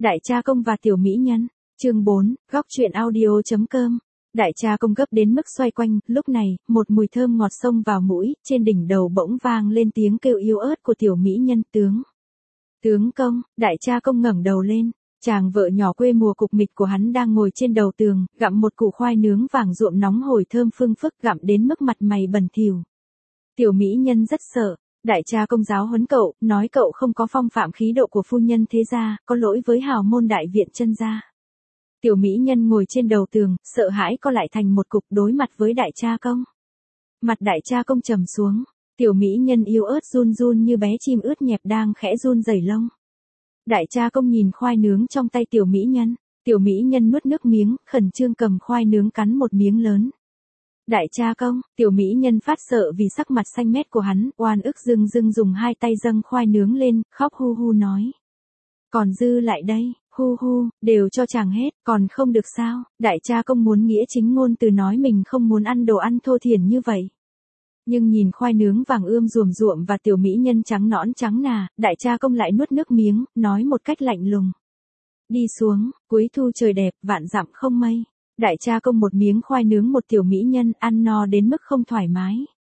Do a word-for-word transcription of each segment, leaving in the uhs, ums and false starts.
Đại cha công và tiểu mỹ nhân. Chương bốn, góc truyện audio.com. Đại cha công gấp đến mức xoay quanh, lúc này, một mùi thơm ngọt xông vào mũi, trên đỉnh đầu bỗng vang lên tiếng kêu yếu ớt của tiểu mỹ nhân. Tướng. Tướng công. Đại cha công ngẩng đầu lên. Chàng vợ nhỏ quê mùa cục mịch của hắn đang ngồi trên đầu tường, gặm một củ khoai nướng vàng ruộm nóng hổi thơm phưng phức, gặm đến mức mặt mày bẩn thỉu. Tiểu mỹ nhân rất sợ. Đại cha công giáo huấn cậu, nói cậu không có phong phạm khí độ của phu nhân thế gia, có lỗi với hào môn đại viện chân gia. Tiểu mỹ nhân ngồi trên đầu tường, sợ hãi co lại thành một cục đối mặt với đại cha công. Mặt đại cha công trầm xuống, tiểu mỹ nhân yếu ớt run run như bé chim ướt nhẹp đang khẽ run rẩy lông. Đại cha công nhìn khoai nướng trong tay tiểu mỹ nhân, tiểu mỹ nhân nuốt nước miếng, khẩn trương cầm khoai nướng cắn một miếng lớn. Đại cha công, tiểu mỹ nhân phát sợ vì sắc mặt xanh mét của hắn, oan ức dưng dưng dùng hai tay dâng khoai nướng lên, khóc hu hu nói. Còn dư lại đây, hu hu, đều cho chàng hết, còn không được sao? Đại cha công muốn nghĩa chính ngôn từ nói mình không muốn ăn đồ ăn thô thiển như vậy. Nhưng nhìn khoai nướng vàng ươm ruồm ruộm và tiểu mỹ nhân trắng nõn trắng nà, đại cha công lại nuốt nước miếng, nói một cách lạnh lùng. Đi xuống, cuối thu trời đẹp, vạn dặm không mây. Đại cha công một miếng khoai nướng một tiểu mỹ nhân, ăn no đến mức không thoải mái.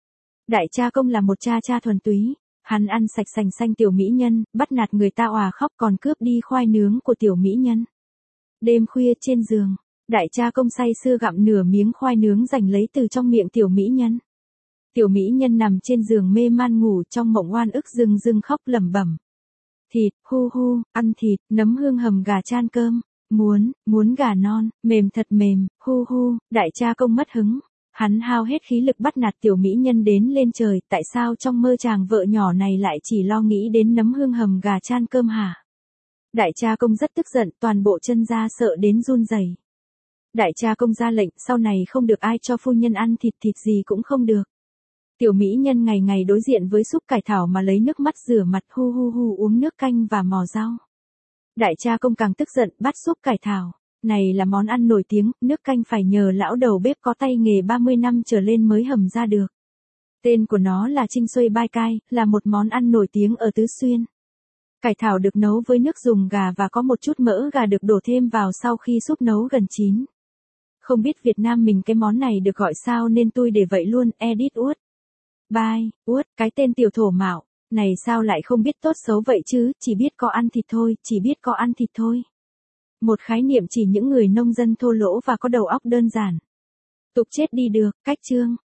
Đại cha công là một cha cha thuần túy, hắn ăn sạch sành xanh tiểu mỹ nhân, bắt nạt người ta òa khóc còn cướp đi khoai nướng của tiểu mỹ nhân. Đêm khuya trên giường, đại cha công say sưa gặm nửa miếng khoai nướng giành lấy từ trong miệng tiểu mỹ nhân. Tiểu mỹ nhân nằm trên giường mê man ngủ trong mộng oan ức rưng rưng khóc lẩm bẩm. Thịt, hu hu, ăn thịt, nấm hương hầm gà chan cơm. Muốn, muốn gà non, mềm thật mềm, hu hu, đại cha công mất hứng. Hắn hao hết khí lực bắt nạt tiểu mỹ nhân đến lên trời, tại sao trong mơ chàng vợ nhỏ này lại chỉ lo nghĩ đến nấm hương hầm gà chan cơm hả? Đại cha công rất tức giận, toàn bộ chân gia sợ đến run rẩy. Đại cha công ra lệnh, sau này không được ai cho phu nhân ăn thịt, thịt gì cũng không được. Tiểu mỹ nhân ngày ngày đối diện với súp cải thảo mà lấy nước mắt rửa mặt, hu hu hu uống nước canh và mò rau. Đại cha công càng tức giận, bắt súp cải thảo. Này là món ăn nổi tiếng, nước canh phải nhờ lão đầu bếp có tay nghề ba mươi năm trở lên mới hầm ra được. Tên của nó là Trinh Xuôi Bai Cai, là một món ăn nổi tiếng ở Tứ Xuyên. Cải thảo được nấu với nước dùng gà và có một chút mỡ gà được đổ thêm vào sau khi súp nấu gần chín. Không biết Việt Nam mình cái món này được gọi sao nên tôi để vậy luôn, edit uất. Bai, uất, cái tên tiểu thổ mạo. Này sao lại không biết tốt xấu vậy chứ, chỉ biết có ăn thịt thôi, chỉ biết có ăn thịt thôi. Một khái niệm chỉ những người nông dân thô lỗ và có đầu óc đơn giản. Tục chết đi được, cách chương.